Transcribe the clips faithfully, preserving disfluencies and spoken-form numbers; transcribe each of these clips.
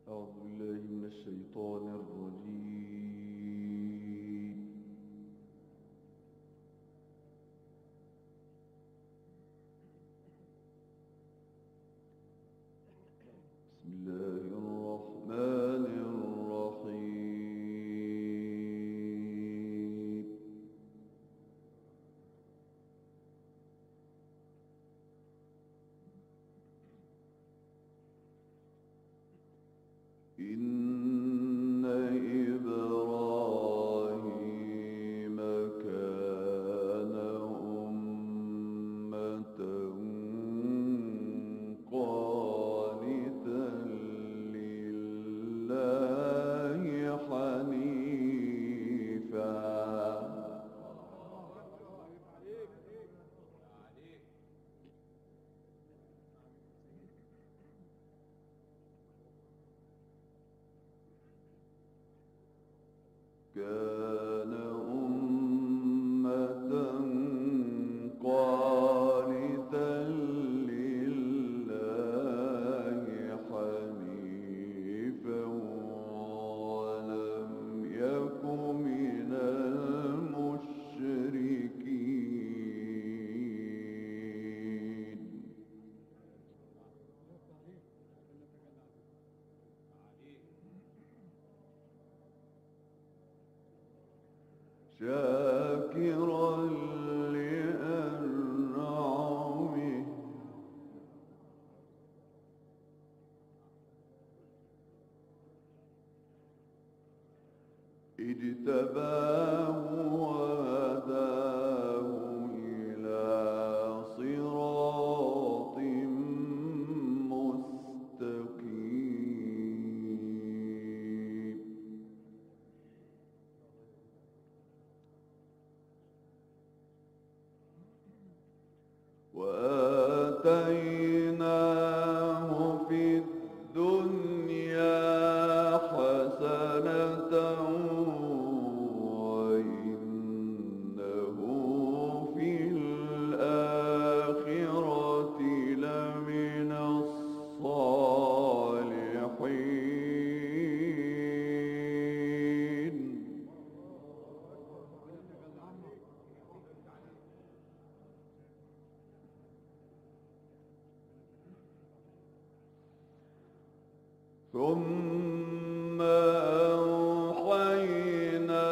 أعوذ بالله من الشيطان الرجيم. بسم الله الرحمن الرحيم. إن إبراهيم كان أمة قانتا لله حنيفا كان أمة قانتا لله حنيفا ولم يك من المشركين. شاكرا لأنعمه اجتباه وهداه إلى صراط مستقيم. وآتيناه في الدنيا حسنة وإنه في الآخرة لمن الصالحين. ثم أوحينا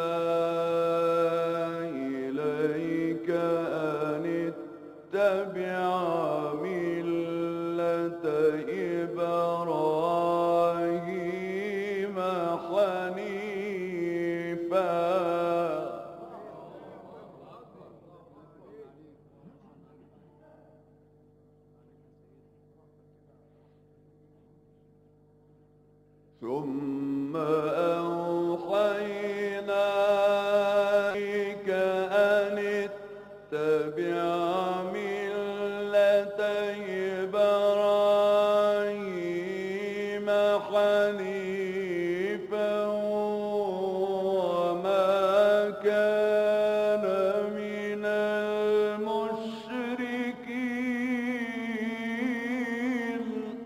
إليك أن اتبع ملة إبراهيم حنيفا ثم أوحينا إليك أن اتبع ملة إبراهيم حنيفا وما كان من المشركين.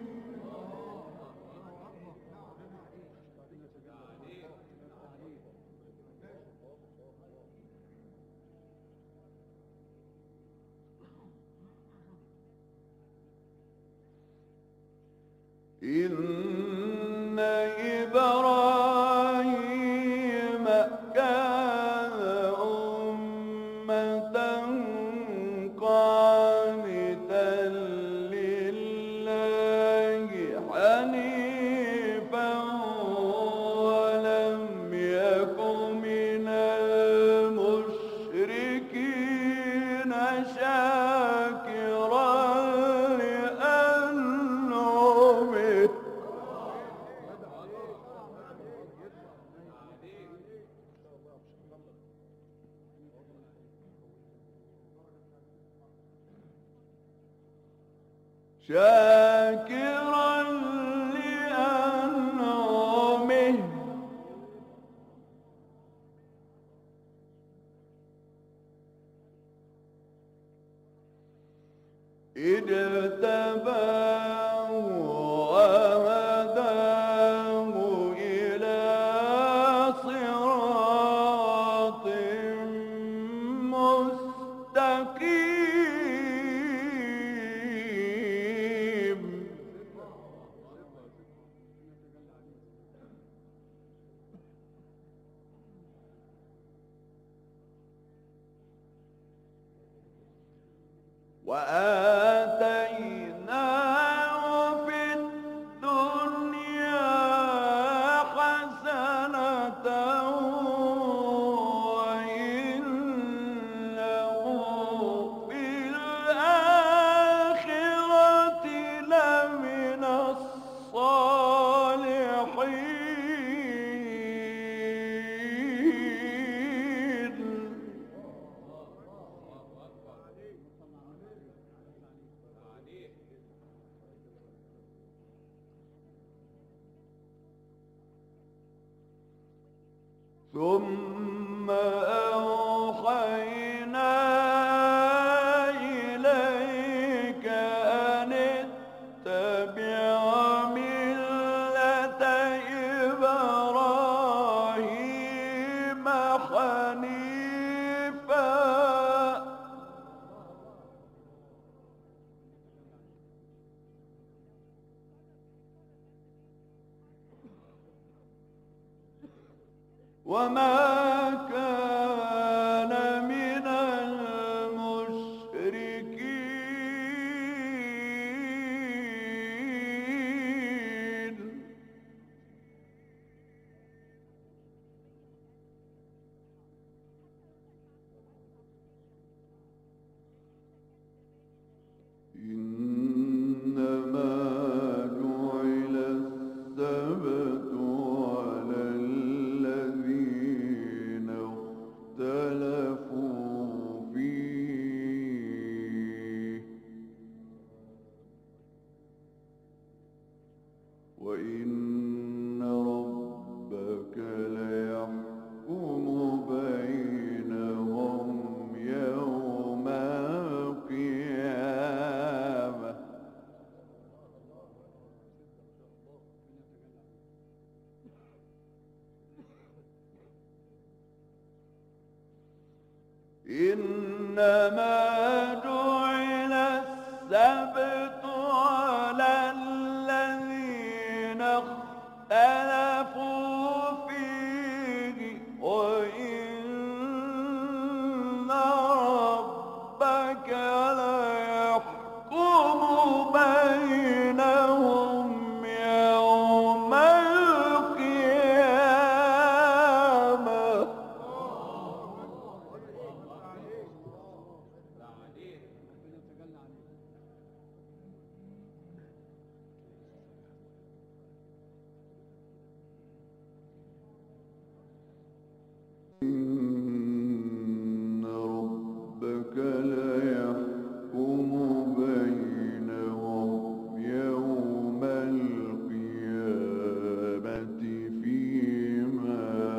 إن إبراهيم كان أمة قانتا لله حنيفا ولم يك من المشركين شاكرا لأنعمه شاكرا لأنعمه اجتباه وهداه وآتيناه في الدنيا حسنة وإنه في الآخرة لمن الصالحين. ثم أوحينا إليك أن اتبع ملة إبراهيم حنيفا وما كان من المشركين. إنما جعل السبت على الذين اختلفوا فيه وإن ربك ليحكم بينهم يوم القيامة. إنما جعل السبت على الذين اختلفوا فيه وإن ربك ليحكم بينهم يوم القيامة. إن ربك ليحكم بينهم يوم القيامة فيما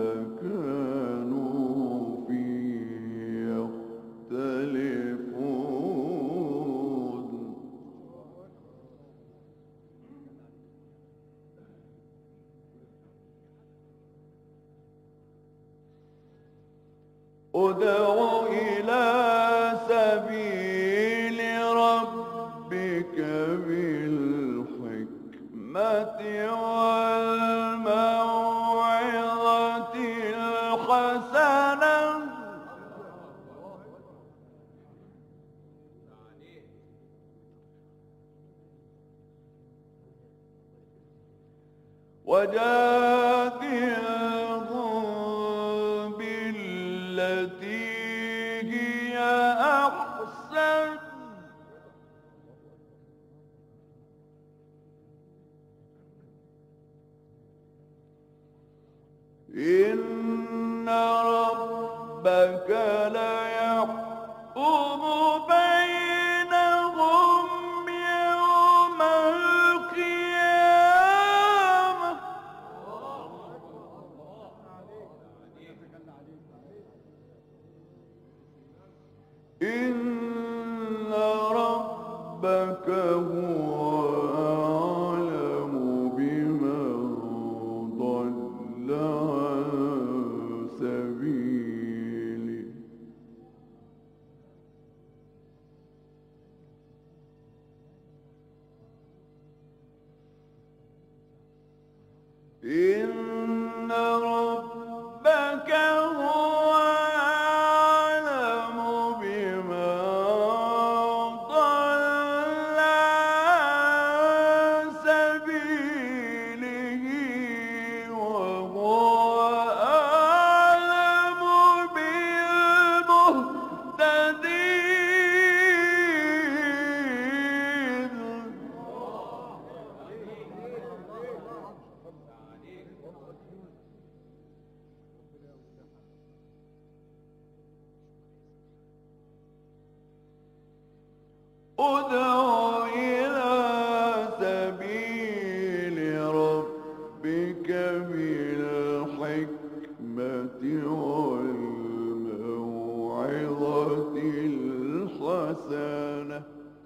كانوا فيه يختلفون. ادع إلى سبيل ربك بالحكمة والموعظة الحسنة وجادلهم بالتي هي أحسن إن ربك ليحكم بينهم يوم القيامة. إن ربك هو أعلم بمن ضل عن سبيله إن ربك هو أعلم بمن ضل ادع إلى سبيل ربك بالحكمة والموعظة الحسنة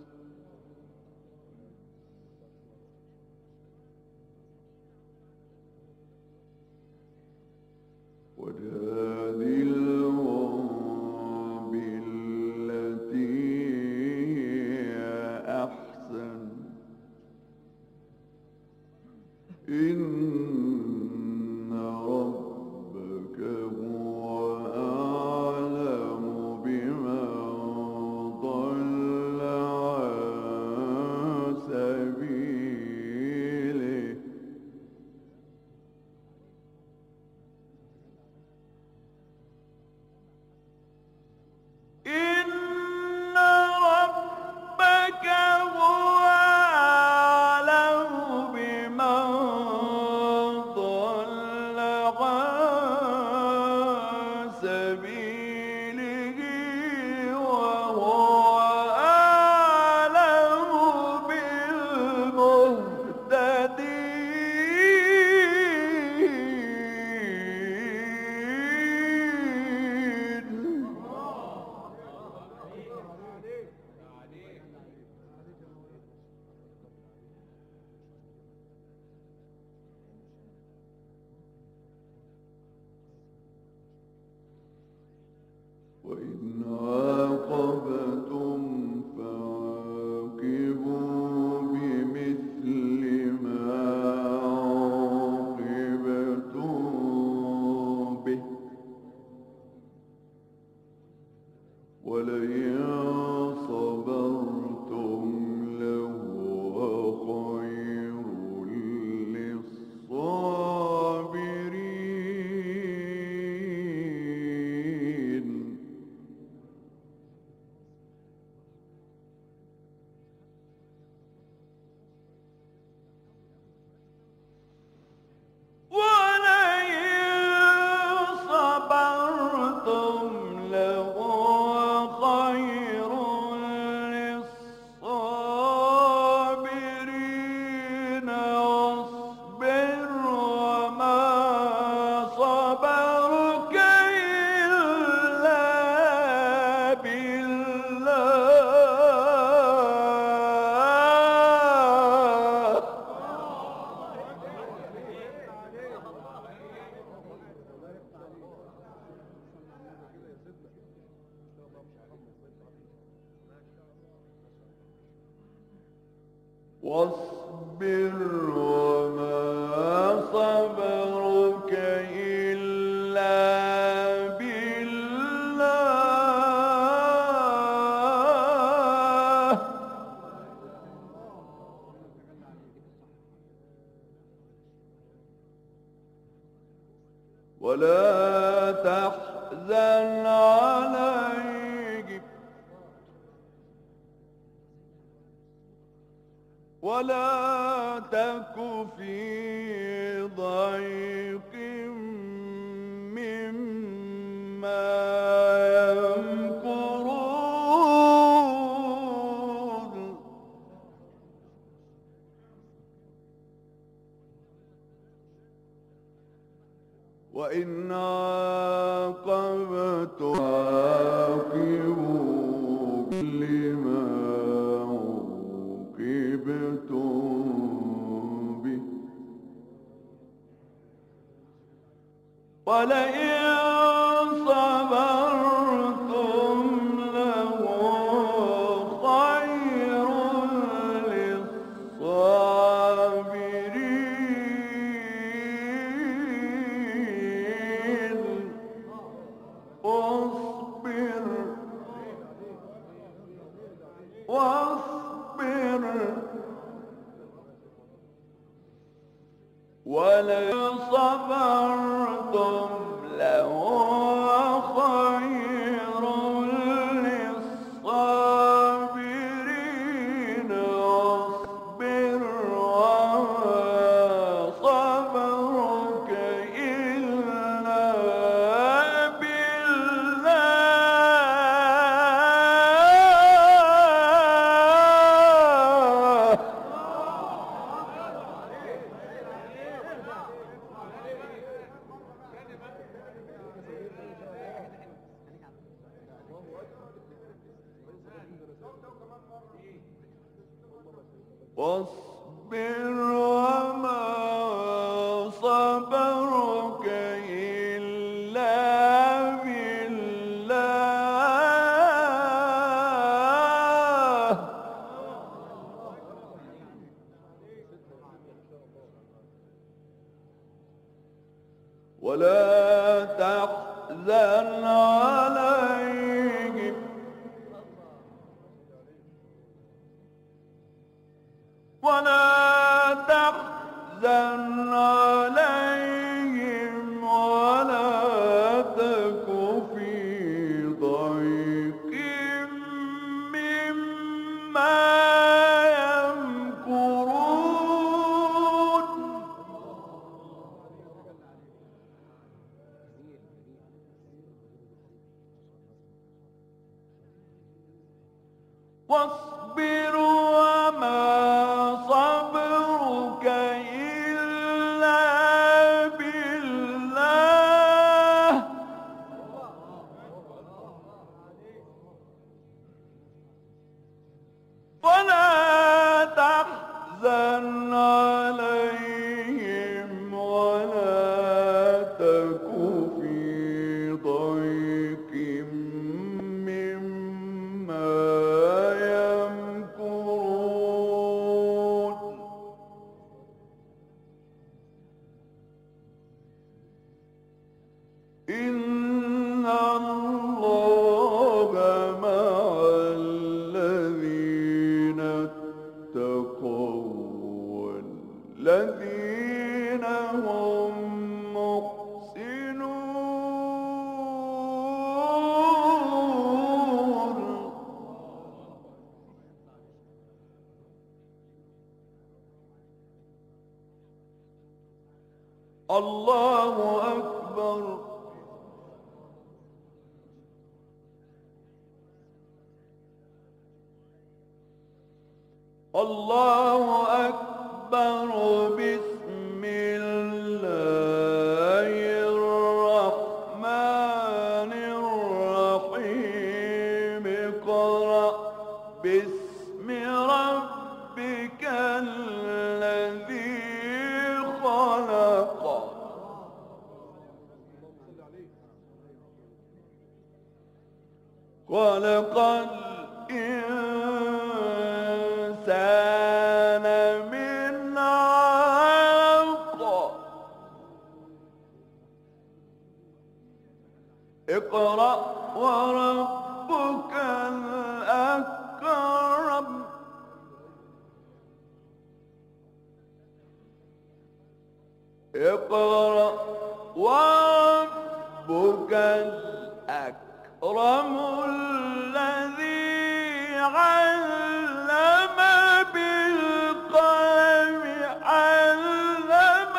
وجادلهم بالتي هي أحسن إن ربك هو أعلم بمن ضل عن سبيله إن ربك هو أعلم بمن ضل عن سبيله وهو أعلم بالمهتدين وإن عاقبتم فعاقبوا بمثل ما عوقبتم به ولئن صبرتم لهو خير للصابرين ولئن صبرتم لهو خير للصابرين واصبر وما صبرك إلا بالله واصبر وما صبرك إلا بالله ولا تحزن عليهم ولا تك في ضيق مما يمكرون وإن عاقبتم عاقبوا لما عوقبتم به ولئن صبرتم لهو خير للصابرين واصبر واصبر ولئن صبرتم لهو خير للصابرين واصبر وما صبرك إلا بالله واصبر وما صبرك إلا بالله ولا تحزن عليهم ولا تحزن عليهم ولا تك في ضيق مما يمكرون واصبر وما صبرك إلا بالله ولا تحزن عليهم ولا تك في ضيق مما يمكرون إن الله مع الذين اتقوا والذين هم محسنون الله أكبر الله أكبر بسم الله الرحمن الرحيم اقرأ باسم ربك الذي خلق خلق الإنسان من علق اقرأ وربك الأكرم اقرأ وربك الأكرم الذي علم بالقلم علم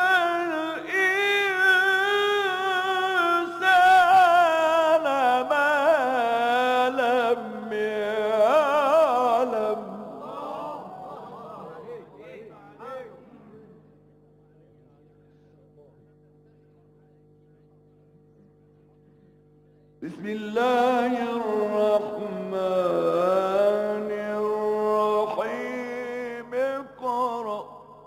الإنسان ما لم يعلم بسم الله الرحمن الرحيم اقرأ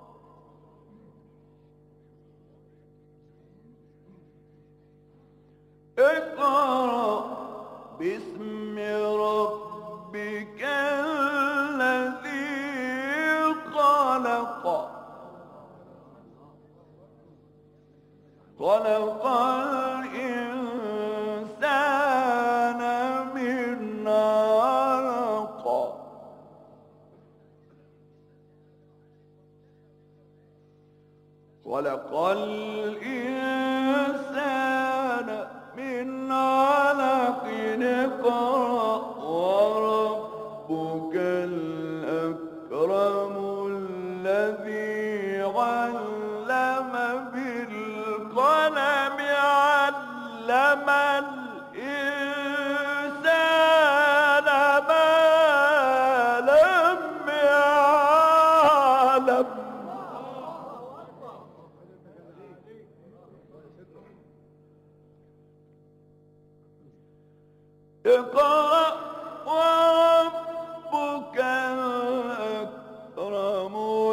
اقرأ باسم ربك الذي خلق خلق الإنسان من علق خلق الإنسان من علق اقرأ وربك الأكرم الذي علم بالقلم علم الإنسان ما لم يعلم اقرأ وربك الأكرم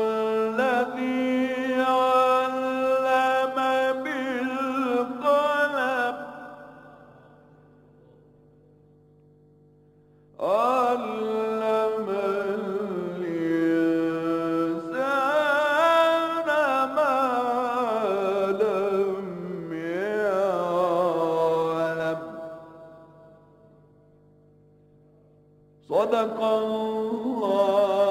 صدق الله